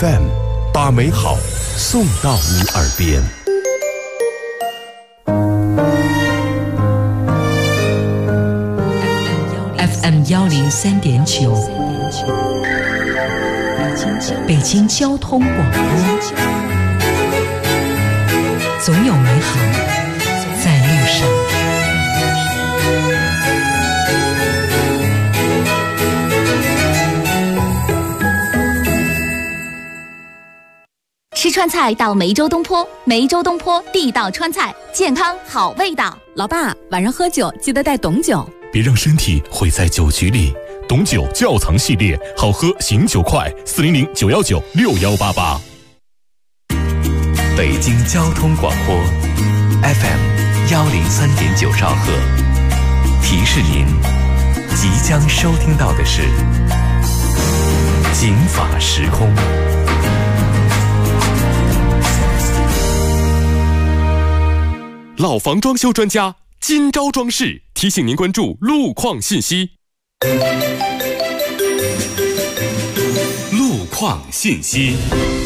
FM， 把美好送到你耳边。 FM 103.9，北京交通广播，总有美好在路上。 吃川菜到梅州东坡，梅州东坡地道川菜，健康好味道。 老爸，晚上喝酒记得带董酒， 别让身体毁在酒局里。董酒窖藏系列，好喝醒酒快，400-919-6188。 北京交通广播 FM 103.9兆赫，提示您即将收听到的是警法时空。 老房装修专家金招装饰提醒您关注路况信息。路况信息，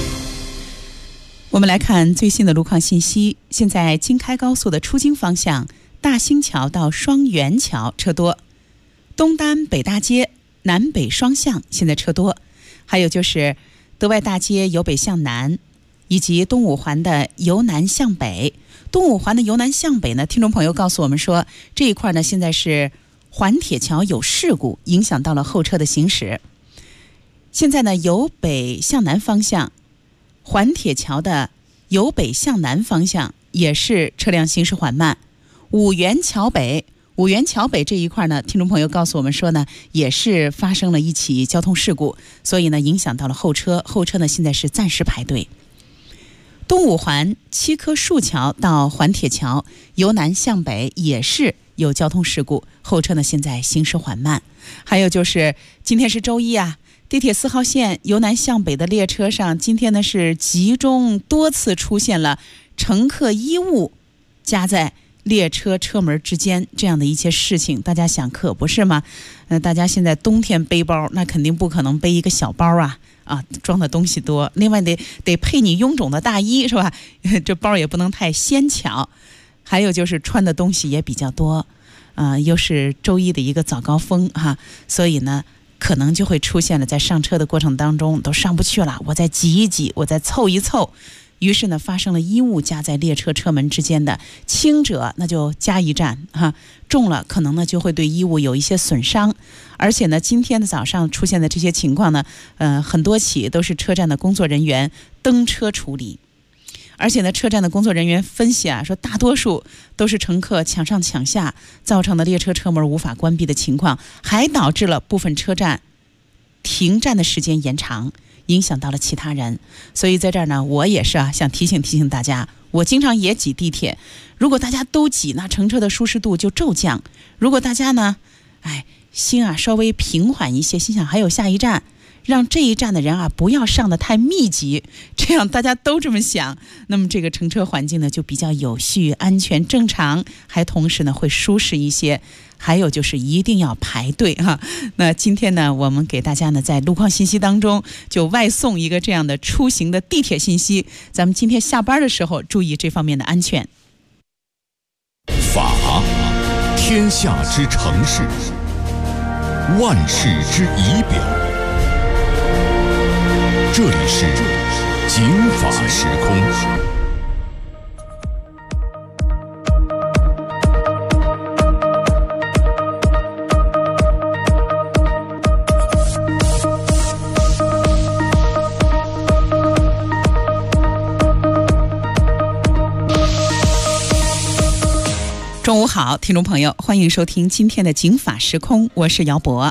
我们来看最新的路况信息。现在京开高速的出京方向，大兴桥到双元桥车多，东单北大街南北双向现在车多，还有就是德外大街由北向南，以及东五环的由南向北。东五环的由南向北呢，听众朋友告诉我们说，这一块呢现在是环铁桥有事故，影响到了后车的行驶。现在呢由北向南方向，环铁桥的由北向南方向也是车辆行驶缓慢。五元桥北这一块呢，听众朋友告诉我们说呢，也是发生了一起交通事故，所以呢影响到了后车呢现在是暂时排队。东五环七棵树桥到环铁桥由南向北也是有交通事故，后车呢现在行驶缓慢。还有就是今天是周一啊，地铁4号线由南向北的列车上，今天呢是集中多次出现了乘客衣物夹在列车车门之间这样的一些事情，大家想可不是吗？大家现在冬天背包，那肯定不可能背一个小包啊，装的东西多，另外得配你臃肿的大衣是吧？这包也不能太纤巧，还有就是穿的东西也比较多，又是周一的一个早高峰所以呢可能就会出现了在上车的过程当中都上不去了，我再挤一挤，我再凑一凑，于是呢发生了衣物夹在列车车门之间的，轻者那就加一站重了可能呢就会对衣物有一些损伤。而且呢今天的早上出现的这些情况呢很多起都是车站的工作人员登车处理，而且呢车站的工作人员分析说大多数都是乘客抢上抢下造成的列车车门无法关闭的情况，还导致了部分车站停站的时间延长，影响到了其他人。所以在这儿呢我也是想提醒大家，我经常也挤地铁，如果大家都挤，那乘车的舒适度就骤降。如果大家呢心稍微平缓一些，心想还有下一站，让这一站的人不要上得太密集，这样大家都这么想，那么这个乘车环境呢就比较有序、安全、正常，还同时呢会舒适一些。还有就是一定要排队那今天呢我们给大家呢在路况信息当中就外送一个这样的出行的地铁信息，咱们今天下班的时候注意这方面的安全。 法，天下之城市，万事之仪表。这里是警法时空。 中午好，听众朋友，欢迎收听今天的警法时空，我是姚博。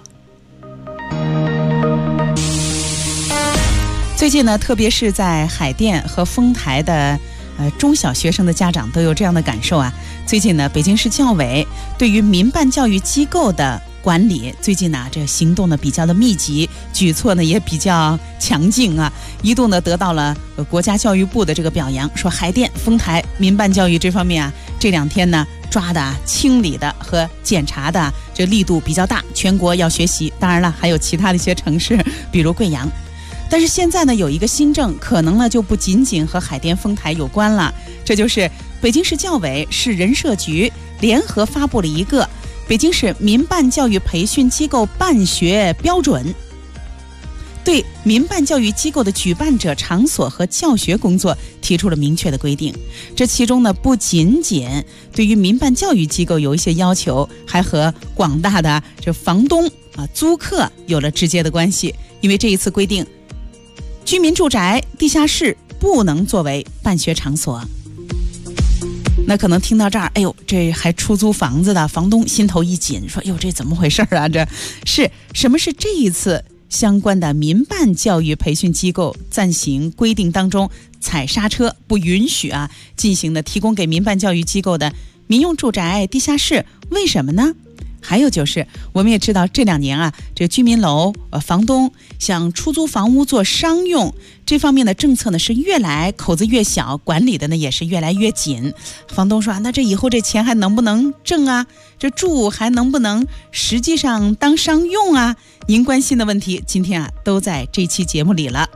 最近呢，特别是在海淀和丰台的中小学生的家长都有这样的感受最近呢，北京市教委对于民办教育机构的管理，最近呢这行动呢比较的密集，举措呢也比较强劲一度呢得到了国家教育部的这个表扬，说海淀、丰台民办教育这方面这2天呢抓的、清理的和检查的这力度比较大，全国要学习。当然了，还有其他的一些城市，比如贵阳。 但是现在呢，有一个新政，可能呢就不仅仅和海淀丰台有关了，这就是北京市教委、市人社局联合发布了一个北京市民办教育培训机构办学标准，对民办教育机构的举办者、场所和教学工作提出了明确的规定。这其中呢，不仅仅对于民办教育机构有一些要求，还和广大的这房东租客有了直接的关系。因为这一次规定，居民住宅、地下室不能作为办学场所。那可能听到这儿，哎呦，这还出租房子的房东心头一紧，说：“哟，这怎么回事啊？这是什么？是这一次相关的民办教育培训机构暂行规定当中踩刹车，不允许进行的提供给民办教育机构的民用住宅、地下室，为什么呢？”还有就是，我们也知道这2年这居民楼房东想出租房屋做商用这方面的政策呢是越来口子越小，管理的呢也是越来越紧。房东说：“那这以后这钱还能不能挣啊？这住还能不能实际上当商用啊？”您关心的问题，今天都在这期节目里了。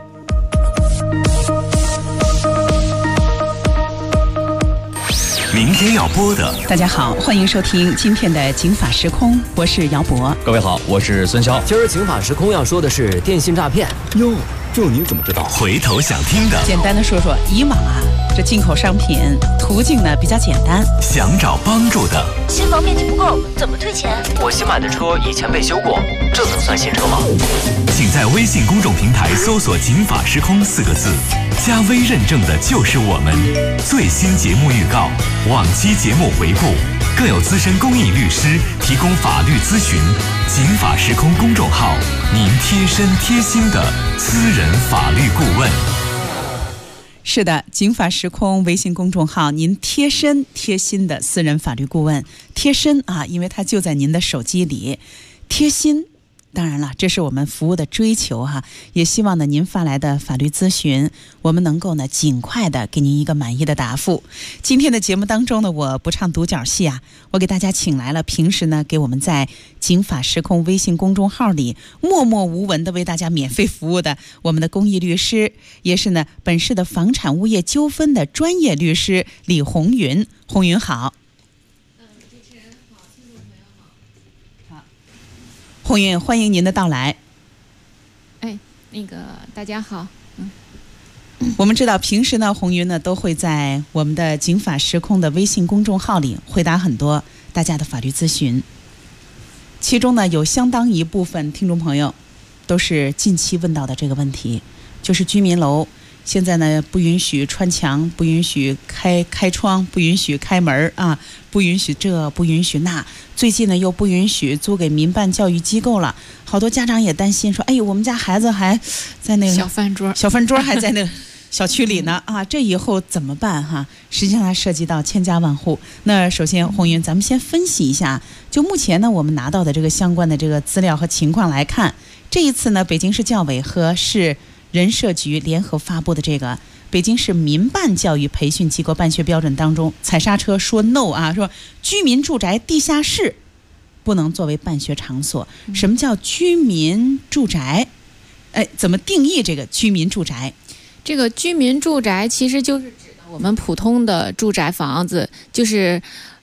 明天要播的， 大家好，欢迎收听今天的警法时空，我是姚博。 各位好，我是孙潇。 今儿警法时空要说的是电信诈骗。 哟，这您怎么知道？ 回头想听的， 简单的说说，以往这进口商品途径呢比较简单。 想找帮助的， 新房面积不够，怎么退钱？ 我新买的车以前被修过，这能算新车吗？ 请在微信公众平台搜索“警法时空”4个字，加微认证的就是我们。最新节目预告、往期节目回顾，更有资深公益律师提供法律咨询。警法时空公众号，您贴身贴心的私人法律顾问。 是的，警法时空微信公众号，您贴身贴心的私人法律顾问。贴身因为它就在您的手机里，贴心。当然了，这是我们服务的追求也希望呢您发来的法律咨询，我们能够呢尽快的给您一个满意的答复。今天的节目当中呢，我不唱独角戏我给大家请来了平时呢给我们在警法时空微信公众号里默默无闻的为大家免费服务的我们的公益律师，也是呢本市的房产物业纠纷的专业律师李红云。红云好。红云，欢迎您的到来。 大家好。 我们知道平时呢，红云呢都会在我们的警法时空的微信公众号里回答很多大家的法律咨询，其中呢有相当一部分听众朋友都是近期问到的这个问题，就是居民楼现在呢不允许穿墙，不允许开窗，不允许开门不允许这，不允许那，最近呢又不允许租给民办教育机构了。好多家长也担心说，哎呦，我们家孩子还在那个小饭桌还在那个小区里呢这以后怎么办实际上它涉及到千家万户。那首先红云，咱们先分析一下，就目前呢我们拿到的这个相关的这个资料和情况来看，这一次呢北京市教委和市人社局联合发布的这个北京市民办教育培训机构办学标准当中，踩刹车说 no 说居民住宅地下室不能作为办学场所。什么叫居民住宅？怎么定义这个居民住宅？ 这个居民住宅其实就是指的我们普通的住宅房子，就是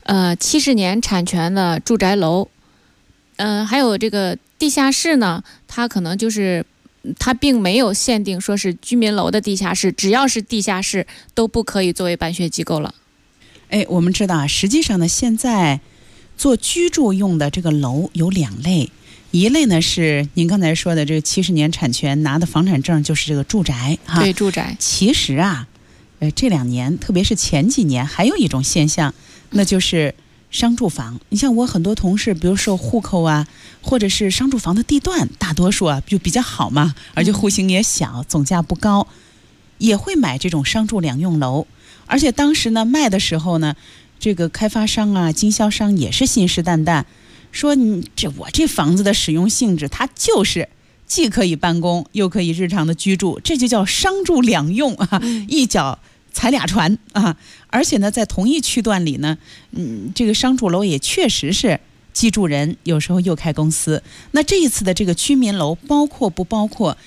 70年产权的住宅楼。还有这个地下室呢，它可能就是它并没有限定说是居民楼的地下室，只要是地下室都不可以作为办学机构了。 我们知道实际上呢，现在做居住用的这个楼有2类，一类呢是您刚才说的这个70年产权拿的房产证，就是这个住宅对，住宅。 其实这2年特别是前几年还有一种现象，那就是商住房。你像我很多同事，比如说户口或者是商住房的地段，大多数就比较好嘛，而且户型也小，总价不高，也会买这种商住两用楼。而且当时呢卖的时候呢，这个开发商经销商也是信誓旦旦说，我这房子的使用性质，它就是既可以办公又可以日常的居住，这就叫商住两用一脚踩俩船而且呢在同一区段里呢，这个商住楼也确实是既住人，有时候又开公司。那这一次的这个居民楼包括不包括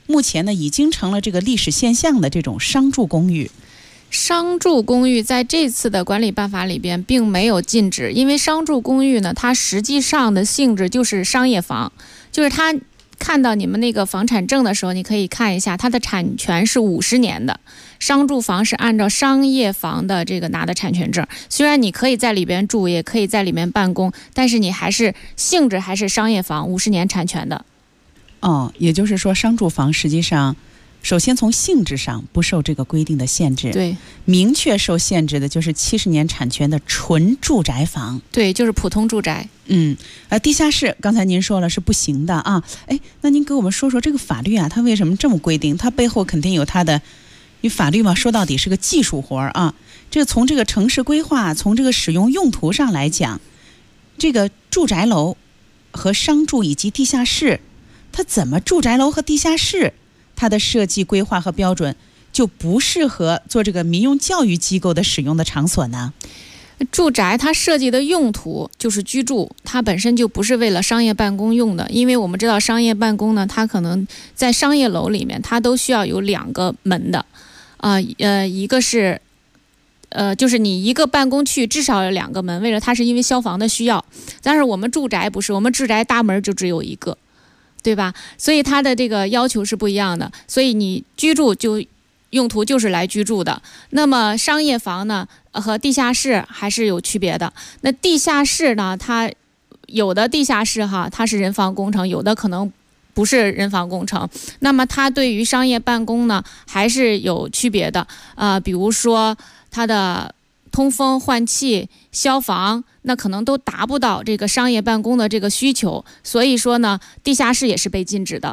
目前呢已经成了这个历史现象的这种商住公寓。 商住公寓在这次的管理办法里边并没有禁止，因为商住公寓呢，它实际上的性质就是商业房，就是它看到你们那个房产证的时候，你可以看一下，它的产权是50年的。商住房是按照商业房的这个拿的产权证，虽然你可以在里边住，也可以在里面办公，但是你还是性质还是商业房，50年产权的。 也就是说，商住房实际上，首先从性质上不受这个规定的限制， 对， 明确受限制的就是70年产权的纯住宅房， 对，就是普通住宅。 地下室刚才您说了是不行的啊，那您给我们说说这个法律啊，它为什么这么规定？它背后肯定有它的，因为法律嘛，说到底是个技术活啊。这从这个城市规划，从这个使用用途上来讲，这个住宅楼和商住以及地下室，它怎么住宅楼和地下室？它的设计规划和标准就不适合做这个民用教育机构的使用的场所呢？ 住宅它设计的用途就是居住，它本身就不是为了商业办公用的。因为我们知道商业办公呢，它可能在商业楼里面，它都需要有2个门的，一个是就是你一个办公区至少有2个门，为了它是因为消防的需要。但是我们住宅不是，我们住宅大门就只有1个。对吧？所以它的这个要求是不一样的，所以你居住就用途就是来居住的。那么商业房呢和地下室还是有区别的。那地下室呢，它有的地下室它是人防工程，有的可能不是人防工程。那么它对于商业办公呢还是有区别的。比如说它的通风换气、消防，那可能都达不到这个商业办公的这个需求，所以说呢，地下室也是被禁止的。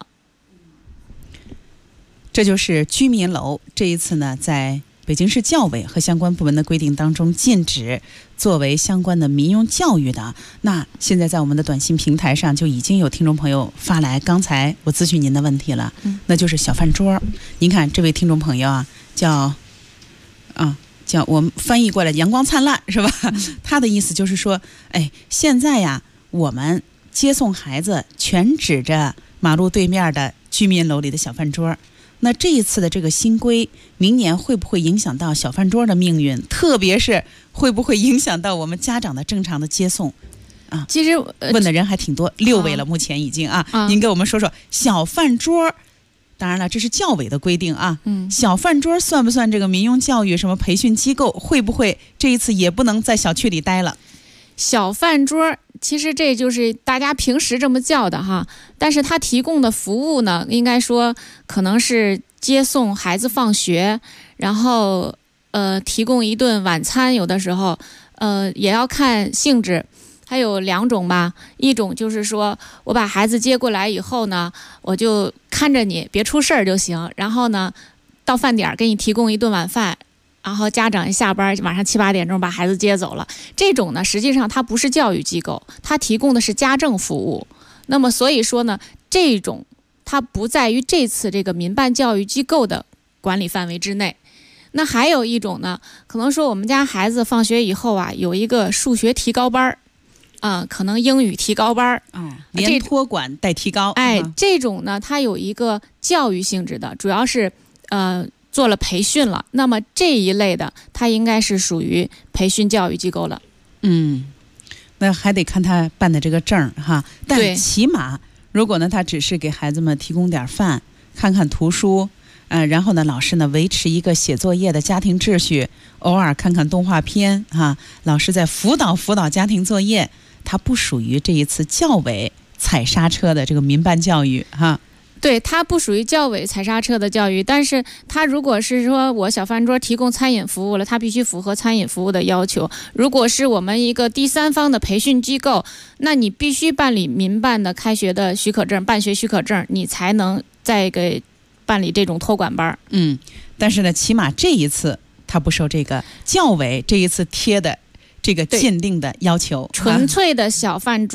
这就是居民楼这一次呢，在北京市教委和相关部门的规定当中禁止作为相关的民用教育的。那现在在我们的短信平台上就已经有听众朋友发来刚才我咨询您的问题了，那就是小饭桌。您看这位听众朋友啊，叫我们翻译过来阳光灿烂是吧？他的意思就是说，现在呀，我们接送孩子全指着马路对面的居民楼里的小饭桌。那这一次的这个新规，明年会不会影响到小饭桌的命运？特别是会不会影响到我们家长的正常的接送？ 其实问的人还挺多，6位了，目前已经您给我们说说小饭桌。当然了，这是教委的规定啊。小饭桌算不算这个民用教育什么培训机构？会不会这一次也不能在小区里待了？ 小饭桌其实这就是大家平时这么叫的但是它提供的服务呢，应该说可能是接送孩子放学，然后提供一顿晚餐，有的时候也要看性质。还有2种吧，一种就是说我把孩子接过来以后呢，我就看着你别出事儿就行，然后呢到饭点给你提供一顿晚饭，然后家长一下班晚上7、8点钟把孩子接走了。这种呢实际上它不是教育机构，它提供的是家政服务。那么所以说呢，这种它不在于这次这个民办教育机构的管理范围之内。那还有一种呢，可能说我们家孩子放学以后有一个数学提高班可能英语提高班连托管带提高。 这种呢，它有一个教育性质的，主要是做了培训了。那么这一类的，它应该是属于培训教育机构了。 那还得看他办的这个证但起码如果呢，他只是给孩子们提供点饭，看看图书，然后呢，老师呢维持一个写作业的家庭秩序，偶尔看看动画片老师在辅导家庭作业。它不属于这一次教委踩刹车的这个民办教育对，它不属于教委踩刹车的教育，但是它如果是说我小饭桌提供餐饮服务了，它必须符合餐饮服务的要求。如果是我们一个第三方的培训机构，那你必须办理民办的开学的许可证、办学许可证，你才能再给办理这种托管班。 但是呢，起码这一次它不受这个教委这一次贴的这个鉴定的要求。 纯粹的小饭桌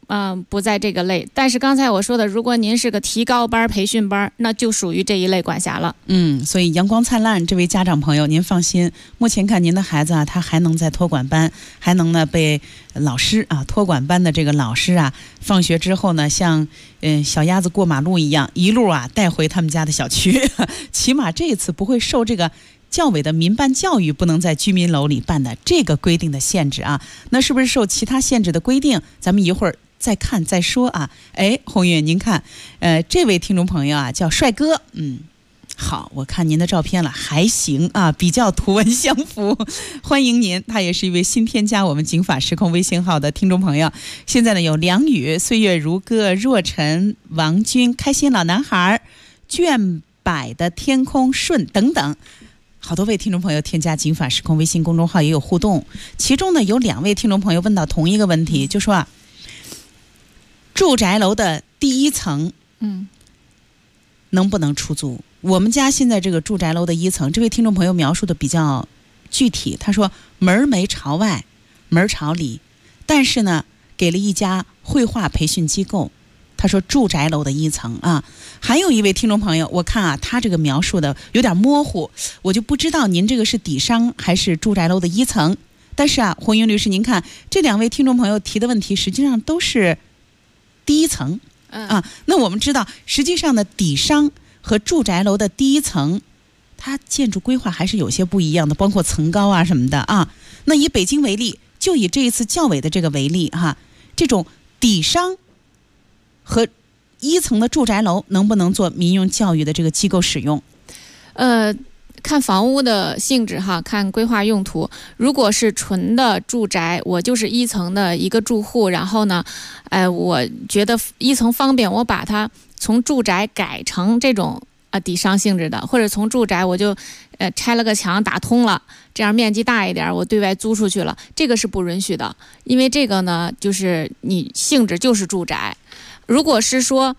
不在这个类。但是刚才我说的，如果您是个提高班、培训班，那就属于这一类管辖了。 所以阳光灿烂这位家长朋友，您放心，目前看您的孩子啊，他还能在托管班，还能呢被老师啊，托管班的这个老师啊，放学之后呢，像小鸭子过马路一样，一路啊带回他们家的小区，起码这次不会受这个教委的民办教育不能在居民楼里办的这个规定的限制啊。那是不是受其他限制的规定？咱们一会儿再看再说啊。红运，您看，这位听众朋友啊叫帅哥，好，我看您的照片了，还行啊，比较图文相符，欢迎您。他也是一位新添加我们警法时空微信号的听众朋友。现在呢有梁宇、岁月如歌、若晨、王军、开心老男孩、卷柏的天空顺等等。好多位听众朋友添加警法时空微信公众号也有互动，其中呢有2位听众朋友问到同一个问题，就说啊，住宅楼的第1层，能不能出租？我们家现在这个住宅楼的1层，这位听众朋友描述的比较具体，他说门没朝外，门朝里，但是呢给了一家绘画培训机构。他说住宅楼的1层啊。还有一位听众朋友，我看啊他这个描述的有点模糊，我就不知道您这个是底商还是住宅楼的1层。但是啊，红英律师，您看这2位听众朋友提的问题实际上都是第1层啊。那我们知道实际上的底商和住宅楼的第1层，它建筑规划还是有些不一样的，包括层高啊什么的啊。那以北京为例，就以这一次教委的这个为例哈，这种底商和1层的住宅楼能不能做民用教育的这个机构使用？ 看房屋的性质哈，看规划用途。如果是纯的住宅，我就是1层的一个住户，然后呢，我觉得1层方便，我把它从住宅改成这种底商性质的，或者从住宅我就拆了个墙打通了，这样面积大一点，我对外租出去了，这个是不允许的，因为这个呢就是你性质就是住宅。如果是说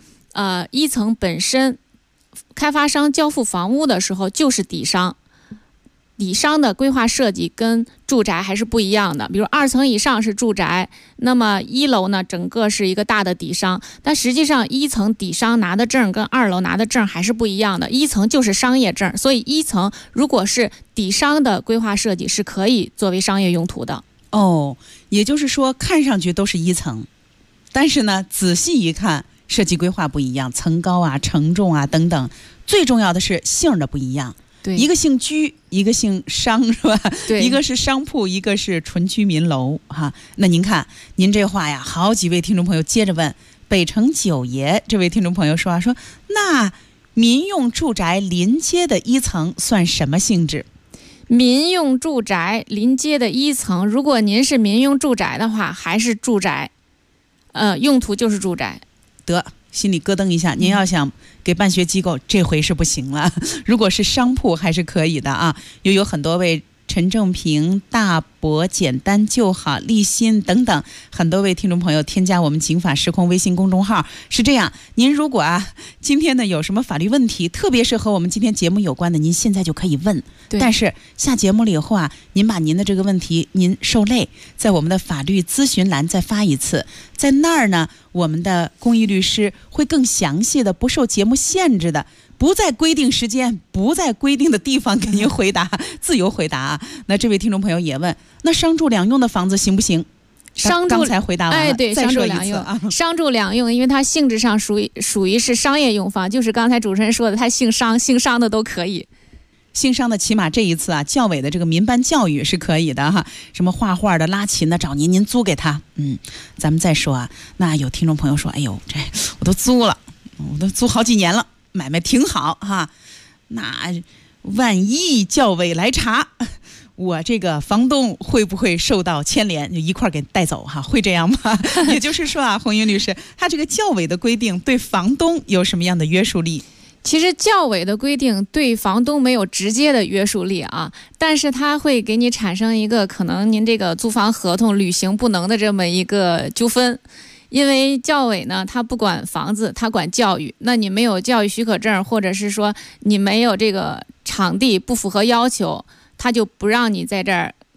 1层本身开发商交付房屋的时候就是底商，底商的规划设计跟住宅还是不一样的。比如2层以上是住宅，那么1楼呢整个是一个大的底商，但实际上1层底商拿的证跟2楼拿的证还是不一样的。1层就是商业证，所以1层如果是底商的规划设计是可以作为商业用途的。 也就是说看上去都是1层，但是呢仔细一看设计规划不一样，层高啊承重啊等等，最重要的是姓的不一样。 对， 一个姓居，一个姓商，是吧？ 对， 一个是商铺，一个是纯居民楼哈。那您看您这话呀，好几位听众朋友接着问。北城九爷这位听众朋友说那民用住宅临街的1层算什么性质？ 民用住宅临街的1层，如果您是民用住宅的话还是住宅，用途就是住宅。 得，心里咯噔一下，您要想给办学机构，这回是不行了。如果是商铺还是可以的啊。又有很多位陈正平、大伯、简单就好、立新等等很多位听众朋友添加我们警法时空微信公众号。是这样，您如果今天呢有什么法律问题，特别是和我们今天节目有关的，您现在就可以问。但是下节目了以后您把您的这个问题您受累在我们的法律咨询栏再发一次，在那儿呢我们的公益律师会更详细的，不受节目限制的，不在规定时间，不在规定的地方给您回答，自由回答那这位听众朋友也问，那商住两用的房子行不行？刚才回答完了， 对， 再说一次商住两用。商住两用，因为它性质上属于是商业用房，就是刚才主持人说的，它姓商的都可以。 姓商的起码这一次教委的这个民办教育是可以的哈，什么画画的、拉琴的，找您租给他。咱们再说那有听众朋友说，哎呦，这我都租了，我都租好几年了，买卖挺好哈。那万一教委来查，我这个房东会不会受到牵连，就一块给带走哈？会这样吗？也就是说红英律师，他这个教委的规定对房东有什么样的约束力？ 其实教委的规定对房东没有直接的约束力但是它会给你产生一个可能您这个租房合同履行不能的这么一个纠纷。因为教委呢，它不管房子，它管教育。那你没有教育许可证，或者是说你没有这个场地不符合要求，它就不让你在这儿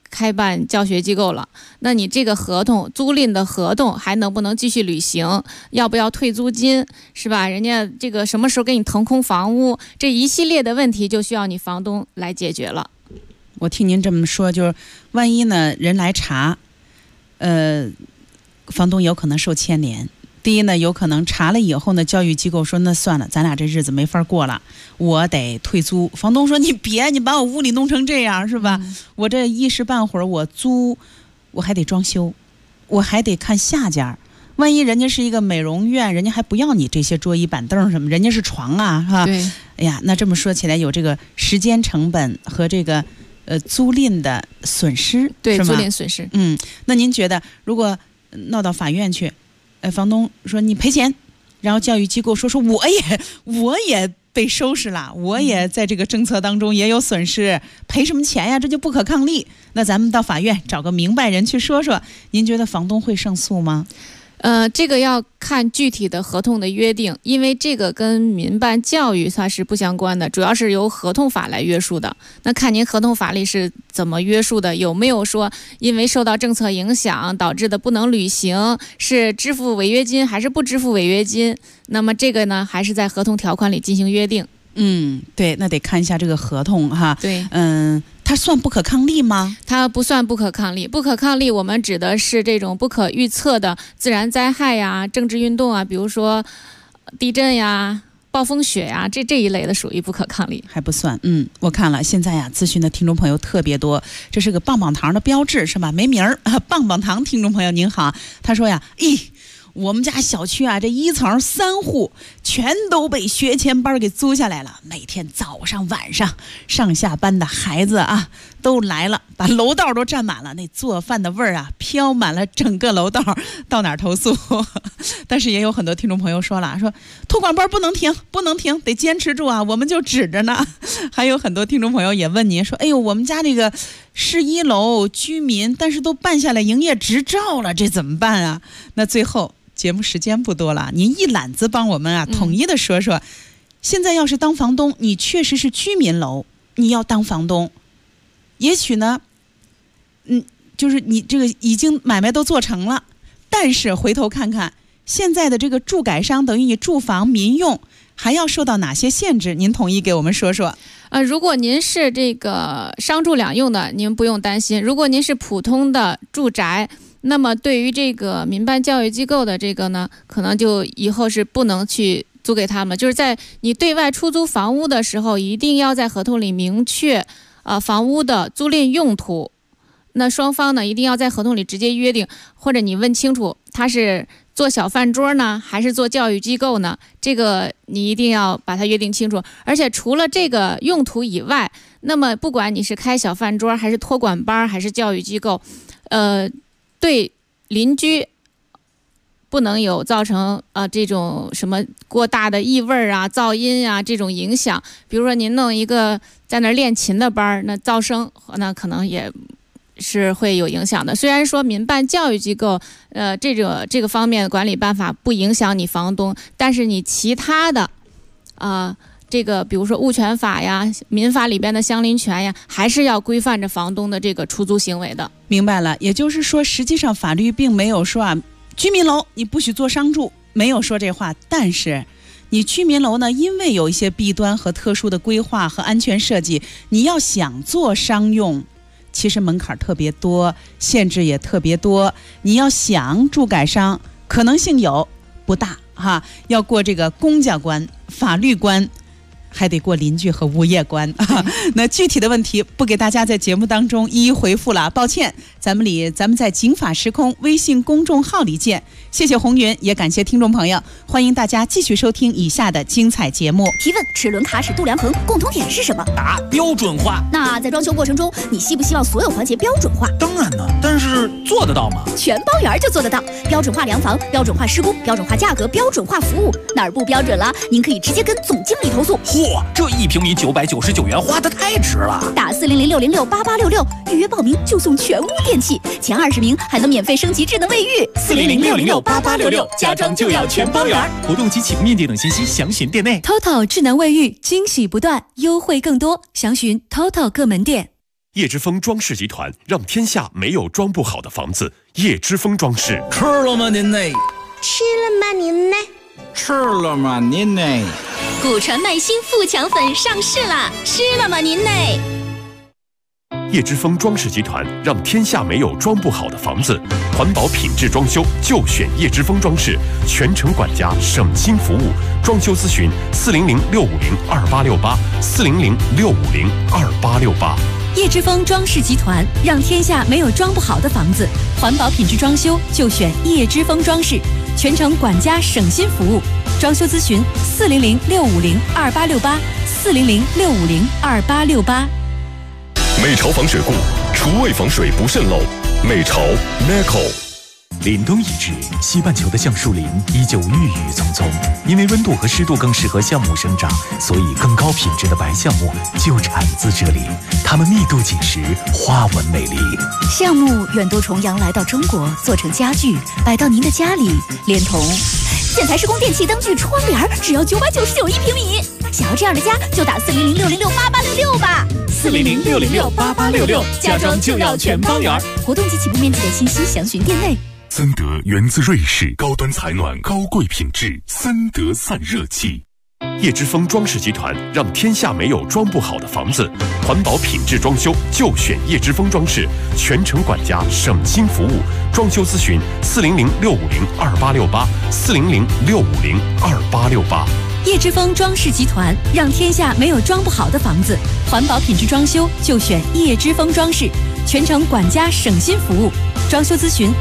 开办教学机构了，那你这个合同租赁的合同还能不能继续履行？要不要退租金？是吧？人家这个什么时候给你腾空房屋？这一系列的问题就需要你房东来解决了。 我听您这么说，就是万一呢人来查，房东有可能受牵连。第一呢，有可能查了以后呢，教育机构说那算了，咱俩这日子没法过了，我得退租。房东说你别，你把我屋里弄成这样是吧？我这一时半会儿我租，我还得装修，我还得看下家。万一人家是一个美容院，人家还不要你这些桌椅板凳什么，人家是床啊，哈。 对。 哎呀，那这么说起来，有这个时间成本和这个租赁的损失， 对， 是吗？ 租赁损失。 那您觉得如果闹到法院去？房东说你赔钱，然后教育机构说我也被收拾了，我也在这个政策当中也有损失，赔什么钱呀？这就不可抗力。那咱们到法院找个明白人去说说，您觉得房东会胜诉吗？ 这个要看具体的合同的约定，因为这个跟民办教育它是不相关的，主要是由合同法来约束的。那看您合同法里是怎么约束的，有没有说因为受到政策影响导致的不能履行，是支付违约金还是不支付违约金？那么这个呢，还是在合同条款里进行约定。 对，那得看一下这个合同哈。 对， 它算不可抗力吗？ 它不算不可抗力。不可抗力，我们指的是这种不可预测的自然灾害呀、政治运动啊，比如说地震呀、暴风雪呀，这一类的属于不可抗力。 还不算。我看了，现在呀，咨询的听众朋友特别多，这是个棒棒糖的标志是吧？没名儿，棒棒糖听众朋友您好，他说呀，我们家小区啊，这1层3户全都被学前班给租下来了，每天早上晚上上下班的孩子啊都来了，把楼道都占满了，那做饭的味儿啊飘满了整个楼道，到哪儿投诉？但是也有很多听众朋友说了，说托管班不能停，得坚持住啊，我们就指着呢。还有很多听众朋友也问您说，我们家这个是1楼居民，但是都办下来营业执照了，这怎么办啊？那最后节目时间不多了，您一揽子帮我们啊统一的说说，现在要是当房东，你确实是居民楼，你要当房东，也许呢，就是你这个已经买卖都做成了，但是回头看看现在的这个住改商，等于你住房民用还要受到哪些限制？您统一给我们说说。 如果您是这个商住两用的，您不用担心；如果您是普通的住宅，那么对于这个民办教育机构的这个呢，可能就以后是不能去租给他们。就是在你对外出租房屋的时候，一定要在合同里明确房屋的租赁用途。那双方呢，一定要在合同里直接约定，或者你问清楚他是做小饭桌呢，还是做教育机构呢？这个你一定要把它约定清楚。而且除了这个用途以外，那么不管你是开小饭桌，还是托管班，还是教育机构，对邻居不能有造成这种什么过大的异味啊、噪音啊这种影响。比如说您弄一个在那儿练琴的班，那噪声那可能也是会有影响的。虽然说民办教育机构这个方面的管理办法不影响你房东，但是你其他的这个比如说物权法呀、民法里边的相邻权呀，还是要规范着房东的这个出租行为的。 明白了，也就是说实际上法律并没有说居民楼你不许做商住，没有说这话，但是你居民楼呢，因为有一些弊端和特殊的规划和安全设计，你要想做商用，其实门槛特别多，限制也特别多，你要想住改商可能性有不大哈，要过这个公家关、法律关，还得过邻居和物业关啊。那具体的问题不给大家在节目当中一一回复了，抱歉。咱们在警法时空微信公众号里见。谢谢红云，也感谢听众朋友，欢迎大家继续收听以下的精彩节目。 提问：齿轮卡驶度量衡共同点是什么？ 答：标准化。 那在装修过程中，你希不希望所有环节标准化？ 当然呢，但是做得到吗？ 全包圆就做得到。标准化量房、标准化施工、标准化价格、标准化服务，哪儿不标准了？您可以直接跟总经理投诉。 嚯，这1平米999元花得太值了！ 打400-606-8866预约报名就送全屋电器，前20名还能免费升级智能卫浴。 400-606-8866，家装就要全包圆。活动及启用面积等信息详询店内。 TOTO 智能卫浴惊喜不断，优惠更多，详询 TOTO 各门店。 叶之峰装饰集团让天下没有装不好的房子。叶之峰装饰。 吃了吗您呢？ 吃了吗您呢？ 吃了吗您呢？ 古传麦新富强粉上市啦！吃了吗您呢？ 叶之峰装饰集团让天下没有装不好的房子。环保品质装修就选叶之峰装饰，全程管家，省心服务。装修咨询400-650-2868，400-650-2868。 叶之峰装饰集团让天下没有装不好的房子，环保品质装修就选叶之峰装饰，全程管家，省心服务。装修咨询400-650-2868，400-650-2868。 美潮防水固，厨卫防水不渗漏。美潮 Neco。 凛冬已至，西半球的橡树林依旧郁郁葱葱。因为温度和湿度更适合橡木生长，所以更高品质的白橡木就产自这里。它们密度紧实，花纹美丽。 橡木远渡重洋来到中国，做成家具，摆到您的家里，连同建材施工、电器、灯具、窗帘，只要999一平米。想要这样的家，就打400-606-8866吧。 400-606-8866，家装就要全包圆。 活动及起步面积等信息详询店内。 森德源自瑞士，高端采暖，高贵品质，森德散热器。叶之峰装饰集团让天下没有装不好的房子，环保品质装修就选叶之峰装饰，全程管家，省心服务。装修咨询400-650-2868，400-650-2868。 叶之峰装饰集团让天下没有装不好的房子，环保品质装修就选叶之峰装饰，全程管家，省心服务。装修咨询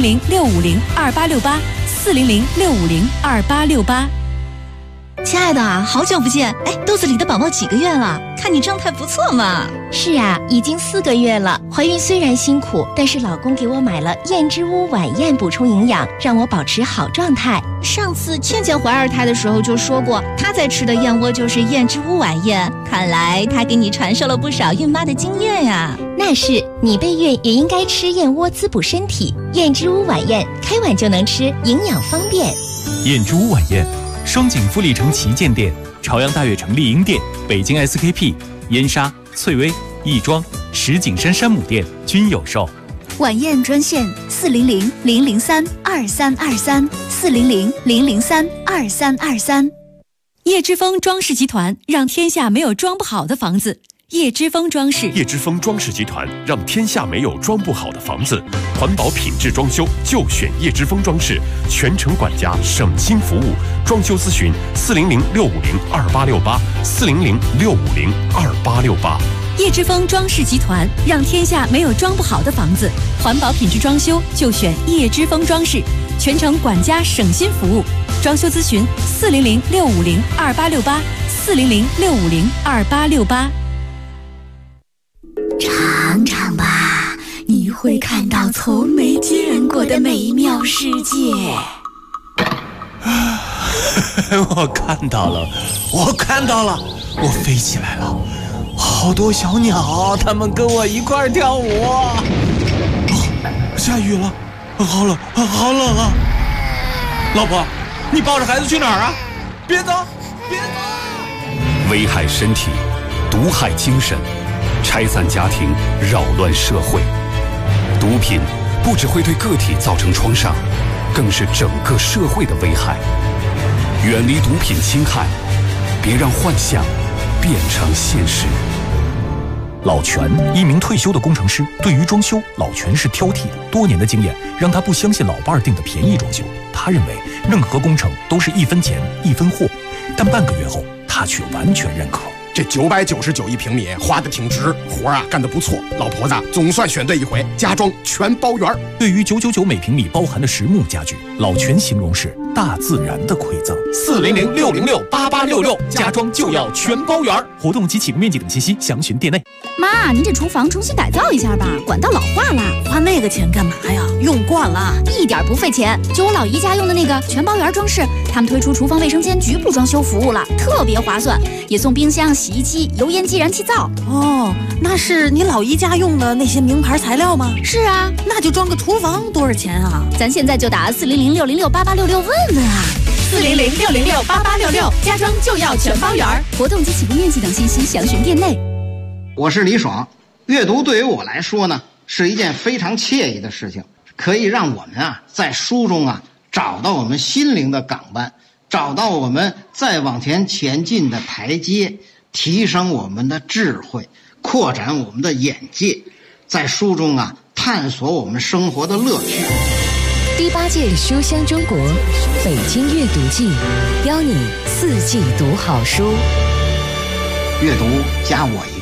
400-650-2868，400-650-2868。 亲爱的，好久不见！哎，肚子里的宝宝几个月了？看你状态不错嘛。 是啊，已经4个月了。怀孕虽然辛苦，但是老公给我买了燕之屋晚宴补充营养，让我保持好状态。 上次倩倩怀2胎的时候就说过，她在吃的燕窝就是燕之屋晚宴。看来她给你传授了不少孕妈的经验呀。 那是，你备孕也应该吃燕窝滋补身体。燕之屋晚宴，开碗就能吃，营养方便。 燕之屋晚宴。双井富力城旗舰店、朝阳大悦城丽婴店、北京 SKP、燕莎、翠微、亦庄、石景山山姆店均有售。 晚宴专线400-003-2323，400-003-2323。 叶之峰装饰集团让天下没有装不好的房子。叶之峰装饰。 叶之峰装饰集团让天下没有装不好的房子，环保品质装修就选叶之峰装饰，全程管家，省心服务。装修咨询400-650-2868，400-650-2868。 叶之峰装饰集团让天下没有装不好的房子，环保品质装修就选叶之峰装饰，全程管家，省心服务。装修咨询400-650-2868，400-650-2868。 尝尝吧，你会看到从没见过的美妙世界。 我看到了，我飞起来了，好多小鸟，它们跟我一块跳舞。下雨了，好冷啊！老婆，你抱着孩子去哪儿啊？别走！ 危害身体，毒害精神，拆散家庭，扰乱社会。毒品不只会对个体造成创伤，更是整个社会的危害。远离毒品侵害，别让幻想变成现实。 老全，一名退休的工程师，对于装修，老全是挑剔的。多年的经验让他不相信老伴儿订的便宜装修，他认为任何工程都是1分钱1分货。但半个月后，他却完全认可。 这999一平米花得挺值，活啊干得不错，老婆子总算选对一回，家装全包圆。 对于999每平米包含的实木家具，老全形容是大自然的馈赠。 400-606-8866，家装就要全包圆。 活动及起步面积等信息详询店内。 妈，您这厨房重新改造一下吧，管道老化了。 花那个钱干嘛呀？用惯了， 一点不费钱。就我老姨家用的那个全包圆装饰，他们推出厨房卫生间局部装修服务了，特别划算，也送冰箱、洗衣机、油烟机、燃气灶。 哦，那是你老姨家用的那些名牌材料吗？ 是啊， 那就装个厨房多少钱啊？ 咱现在就打400-606-8866问问啊。 400-606-8866，家装就要全包圆。 活动及起步面积等信息详询店内。 我是李爽， 阅读对于我来说呢，是一件非常惬意的事情，可以让我们在书中找到我们心灵的港湾，找到我们再往前进的台阶，提升我们的智慧，扩展我们的眼界，在书中探索我们生活的乐趣。 第8届书香中国北京阅读季，邀你4季读好书。 阅读加我